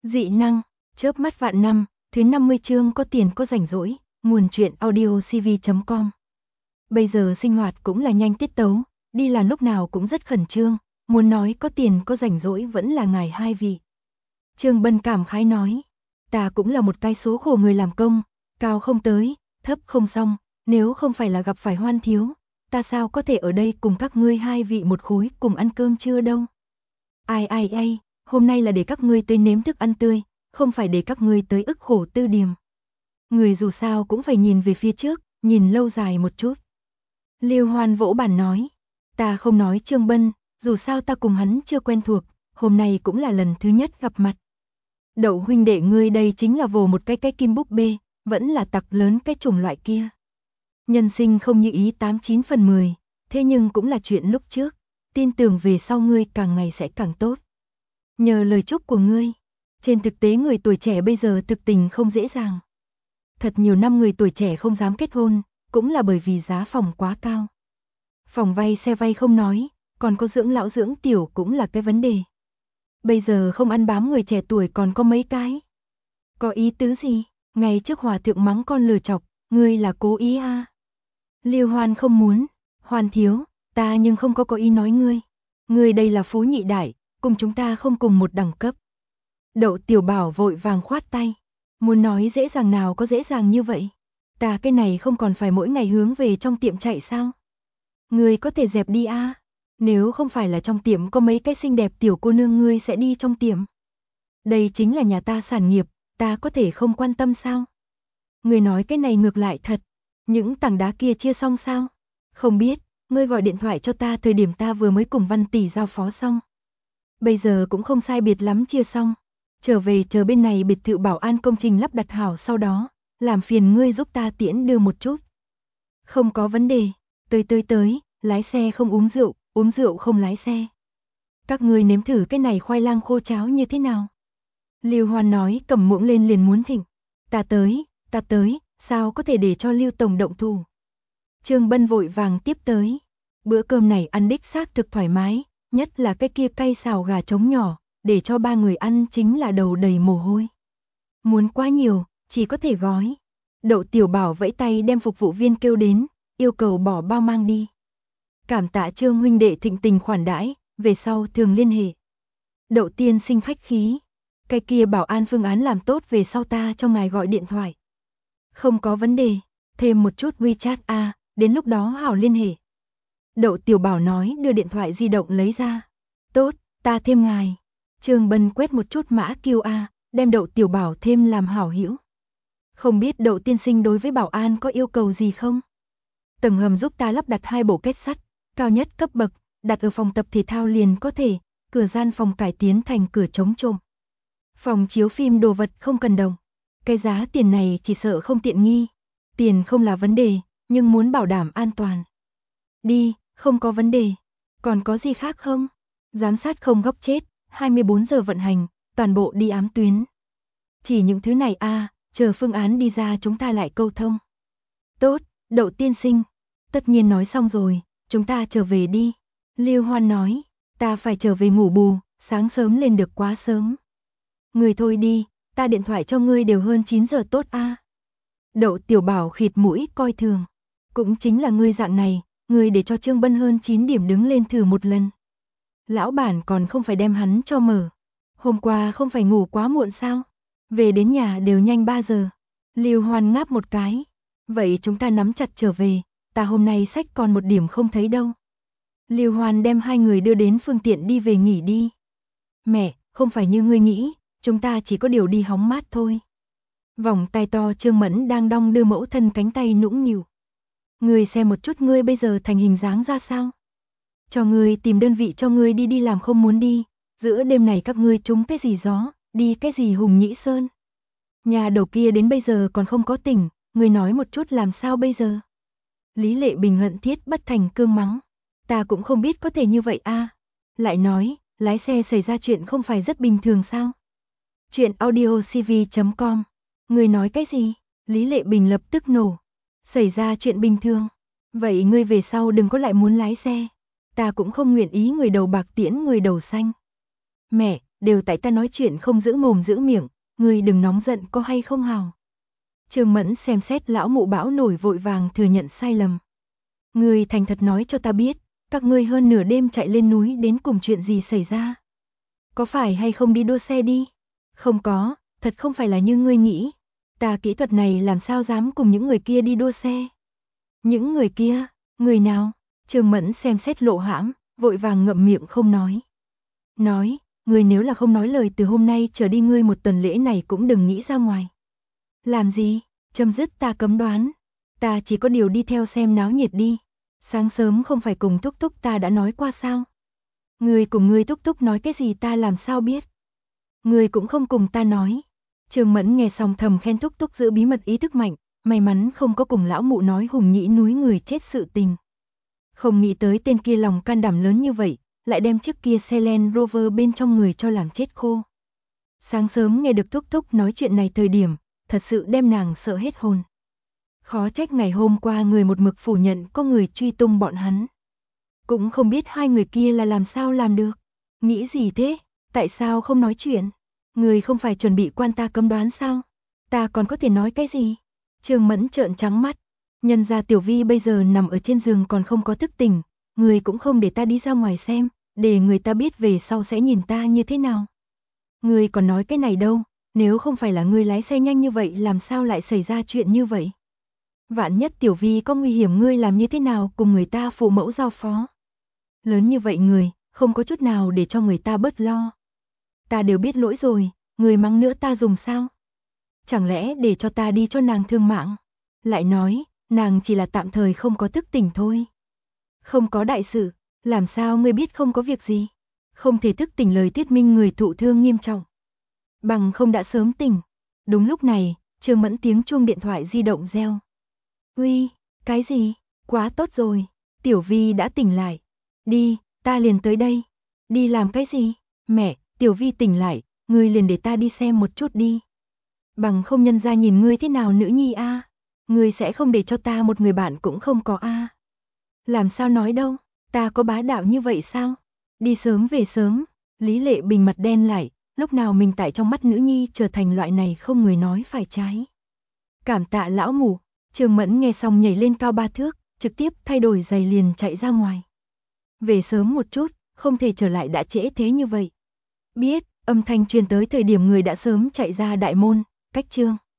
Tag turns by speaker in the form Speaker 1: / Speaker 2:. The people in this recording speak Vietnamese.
Speaker 1: Dị năng, chớp mắt vạn năm, thứ 50 chương có tiền có rảnh rỗi, nguồn truyện audiocv.com. Bây giờ sinh hoạt cũng là nhanh tiết tấu, đi làm lúc nào cũng rất khẩn trương, muốn nói có tiền có rảnh rỗi vẫn là ngài hai vị. Trương Bân cảm khái nói, ta cũng là một cái số khổ người làm công, cao không tới, thấp không xong, nếu không phải là gặp phải Hoan thiếu, ta sao có thể ở đây cùng các ngươi hai vị một khối cùng ăn cơm trưa đâu. Ai, hôm nay là để các ngươi tới nếm thức ăn tươi, không phải để các ngươi tới ức khổ tư điềm. Người dù sao cũng phải nhìn về phía trước, nhìn lâu dài một chút. Lưu Hoan vỗ bàn nói, ta không nói Trương Bân, dù sao ta cùng hắn chưa quen thuộc, hôm nay cũng là lần thứ nhất gặp mặt. Đậu huynh đệ ngươi đây chính là vồ một cái kim búp bê, vẫn là tặc lớn cái chủng loại kia. Nhân sinh không như ý 89 phần 10, thế nhưng cũng là chuyện lúc trước, tin tưởng về sau ngươi càng ngày sẽ càng tốt. Nhờ lời chúc của ngươi, trên thực tế người tuổi trẻ bây giờ thực tình không dễ dàng. Thật nhiều năm người tuổi trẻ không dám kết hôn, cũng là bởi vì giá phòng quá cao. Phòng vay xe vay không nói, còn có dưỡng lão dưỡng tiểu cũng là cái vấn đề. Bây giờ không ăn bám người trẻ tuổi còn có mấy cái. Có ý tứ gì? Ngày trước hòa thượng mắng con lừa chọc, ngươi là cố ý à? Lưu Hoan không muốn, Hoan thiếu, ta nhưng không có ý nói ngươi. Ngươi đây là phú nhị đại, cùng chúng ta không cùng một đẳng cấp. Đậu Tiểu Bảo vội vàng khoát tay, muốn nói dễ dàng nào có dễ dàng như vậy. Ta cái này không còn phải mỗi ngày hướng về trong tiệm chạy sao? Ngươi có thể dẹp đi à? Nếu không phải là trong tiệm có mấy cái xinh đẹp tiểu cô nương ngươi sẽ đi trong tiệm. Đây chính là nhà ta sản nghiệp, ta có thể không quan tâm sao? Ngươi nói cái này ngược lại thật, những tảng đá kia chia xong sao? Không biết, ngươi gọi điện thoại cho ta thời điểm ta vừa mới cùng Văn tỷ giao phó xong. Bây giờ cũng không sai biệt lắm chia xong. Trở về chờ bên này biệt thự bảo an công trình lắp đặt hảo sau đó, làm phiền ngươi giúp ta tiễn đưa một chút. Không có vấn đề, tới, lái xe không uống rượu không lái xe. Các ngươi nếm thử cái này khoai lang khô cháo như thế nào? Lưu Hoan nói cầm muỗng lên liền muốn thịnh. Ta tới, sao có thể để cho Lưu tổng động thủ? Trương Bân vội vàng tiếp tới. Bữa cơm này ăn đích xác thực thoải mái, nhất là cái kia cay xào gà trống nhỏ, để cho ba người ăn chính là đầu đầy mồ hôi. Muốn quá nhiều, chỉ có thể gói. Đậu Tiểu Bảo vẫy tay đem phục vụ viên kêu đến, yêu cầu bỏ bao mang đi. Cảm tạ Trương huynh đệ thịnh tình khoản đãi, về sau thường liên hệ. Đậu tiên sinh khách khí. Cái kia bảo an phương án làm tốt về sau ta cho ngài gọi điện thoại. Không có vấn đề, thêm một chút WeChat a, đến lúc đó hảo liên hệ. Đậu Tiểu Bảo nói đưa điện thoại di động lấy ra. Tốt, ta thêm ngài. Trương Bân quét một chút mã QR, đem Đậu Tiểu Bảo thêm làm hảo hữu. Không biết Đậu tiên sinh đối với bảo an có yêu cầu gì không? Tầng hầm giúp ta lắp đặt 2 bộ kết sắt, cao nhất cấp bậc, đặt ở phòng tập thể thao liền có thể, cửa gian phòng cải tiến thành cửa chống trộm. Phòng chiếu phim đồ vật không cần đồng. Cái giá tiền này chỉ sợ không tiện nghi. Tiền không là vấn đề, nhưng muốn bảo đảm an toàn. Đi, không có vấn đề. Còn có gì khác không? Giám sát không góc chết, 24 giờ vận hành, toàn bộ đi ám tuyến. Chỉ những thứ này chờ phương án đi ra chúng ta lại câu thông. Tốt, Đậu tiên sinh. Tất nhiên nói xong rồi, chúng ta trở về đi. Lưu Hoan nói, ta phải trở về ngủ bù, sáng sớm lên được quá sớm. Người thôi đi, ta điện thoại cho ngươi đều hơn 9 giờ tốt a. Đậu Tiểu Bảo khịt mũi coi thường. Cũng chính là ngươi dạng này, ngươi để cho Trương Bân hơn 9 điểm đứng lên thử một lần. Lão bản còn không phải đem hắn cho mở. Hôm qua không phải ngủ quá muộn sao? Về đến nhà đều nhanh 3 giờ. Lưu Hoan ngáp một cái. Vậy chúng ta nắm chặt trở về, ta hôm nay sách còn một điểm không thấy đâu. Lưu Hoan đem hai người đưa đến phương tiện đi về nghỉ đi. Mẹ, không phải như ngươi nghĩ, chúng ta chỉ có điều đi hóng mát thôi. Vòng tay to Trương Mẫn đang đong đưa mẫu thân cánh tay nũng nịu. Ngươi xem một chút ngươi bây giờ thành hình dáng ra sao? Cho ngươi tìm đơn vị cho ngươi đi làm không muốn đi, giữa đêm này các ngươi trúng cái gì gió, đi cái gì Hùng Nhĩ Sơn. Nhà đầu kia đến bây giờ còn không có tỉnh, ngươi nói một chút làm sao bây giờ? Lý Lệ Bình hận thiết bất thành cương mắng. Ta cũng không biết có thể như vậy a. Lại nói, lái xe xảy ra chuyện không phải rất bình thường sao? Chuyện audiocv.com. Ngươi nói cái gì? Lý Lệ Bình lập tức nổ. Xảy ra chuyện bình thường. Vậy ngươi về sau đừng có lại muốn lái xe. Ta cũng không nguyện ý người đầu bạc tiễn người đầu xanh. Mẹ, đều tại ta nói chuyện không giữ mồm giữ miệng, ngươi đừng nóng giận có hay không hào. Trương Mẫn xem xét lão mụ bão nổi vội vàng thừa nhận sai lầm. Ngươi thành thật nói cho ta biết, các ngươi hơn nửa đêm chạy lên núi đến cùng chuyện gì xảy ra? Có phải hay không đi đua xe đi? Không có, thật không phải là như ngươi nghĩ. Ta kỹ thuật này làm sao dám cùng những người kia đi đua xe? Những người kia, người nào? Trương Mẫn xem xét lộ hãm, vội vàng ngậm miệng không nói. Nói, ngươi nếu là không nói lời từ hôm nay trở đi ngươi một tuần lễ này cũng đừng nghĩ ra ngoài. Làm gì? Chấm dứt ta cấm đoán. Ta chỉ có điều đi theo xem náo nhiệt đi. Sáng sớm không phải cùng Túc Túc ta đã nói qua sao? Ngươi cùng ngươi Túc Túc nói cái gì ta làm sao biết? Ngươi cũng không cùng ta nói. Trương Mẫn nghe xong thầm khen Túc Túc giữ bí mật ý thức mạnh, may mắn không có cùng lão mụ nói Hùng Nhĩ núi người chết sự tình. Không nghĩ tới tên kia lòng can đảm lớn như vậy, lại đem chiếc kia xe Land Rover bên trong người cho làm chết khô. Sáng sớm nghe được Túc Túc nói chuyện này thời điểm, thật sự đem nàng sợ hết hồn. Khó trách ngày hôm qua người một mực phủ nhận có người truy tung bọn hắn. Cũng không biết hai người kia là làm sao làm được. Nghĩ gì thế? Tại sao không nói chuyện? Người không phải chuẩn bị quan ta cấm đoán sao? Ta còn có thể nói cái gì? Trương Mẫn trợn trắng mắt. Nhân ra Tiểu Vi bây giờ nằm ở trên giường còn không có thức tỉnh. Người cũng không để ta đi ra ngoài xem, để người ta biết về sau sẽ nhìn ta như thế nào. Người còn nói cái này đâu, nếu không phải là người lái xe nhanh như vậy làm sao lại xảy ra chuyện như vậy? Vạn nhất Tiểu Vi có nguy hiểm ngươi làm như thế nào cùng người ta phụ mẫu giao phó? Lớn như vậy người, không có chút nào để cho người ta bớt lo. Ta đều biết lỗi rồi, người mắng nữa ta dùng sao? Chẳng lẽ để cho ta đi cho nàng thương mạng? Lại nói, nàng chỉ là tạm thời không có thức tỉnh thôi. Không có đại sự, làm sao ngươi biết không có việc gì? Không thể thức tỉnh lời thuyết minh người thụ thương nghiêm trọng. Bằng không đã sớm tỉnh. Đúng lúc này, Trương Mẫn tiếng chuông điện thoại di động reo. Uy, cái gì? Quá tốt rồi, Tiểu Vi đã tỉnh lại. Đi, ta liền tới đây. Đi làm cái gì? Mẹ, Tiểu Vi tỉnh lại, ngươi liền để ta đi xem một chút đi. Bằng không nhân ra nhìn ngươi thế nào nữ nhi a? Ngươi sẽ không để cho ta một người bạn cũng không có a? Làm sao nói đâu, ta có bá đạo như vậy sao? Đi sớm về sớm, Lý Lệ Bình mặt đen lại, lúc nào mình tại trong mắt nữ nhi trở thành loại này không người nói phải trái. Cảm tạ lão mù, Trương Mẫn nghe xong nhảy lên cao 3 thước, trực tiếp thay đổi giày liền chạy ra ngoài. Về sớm một chút, không thể trở lại đã trễ thế như vậy. Biết, âm thanh truyền tới thời điểm người đã sớm chạy ra đại môn, cách Trương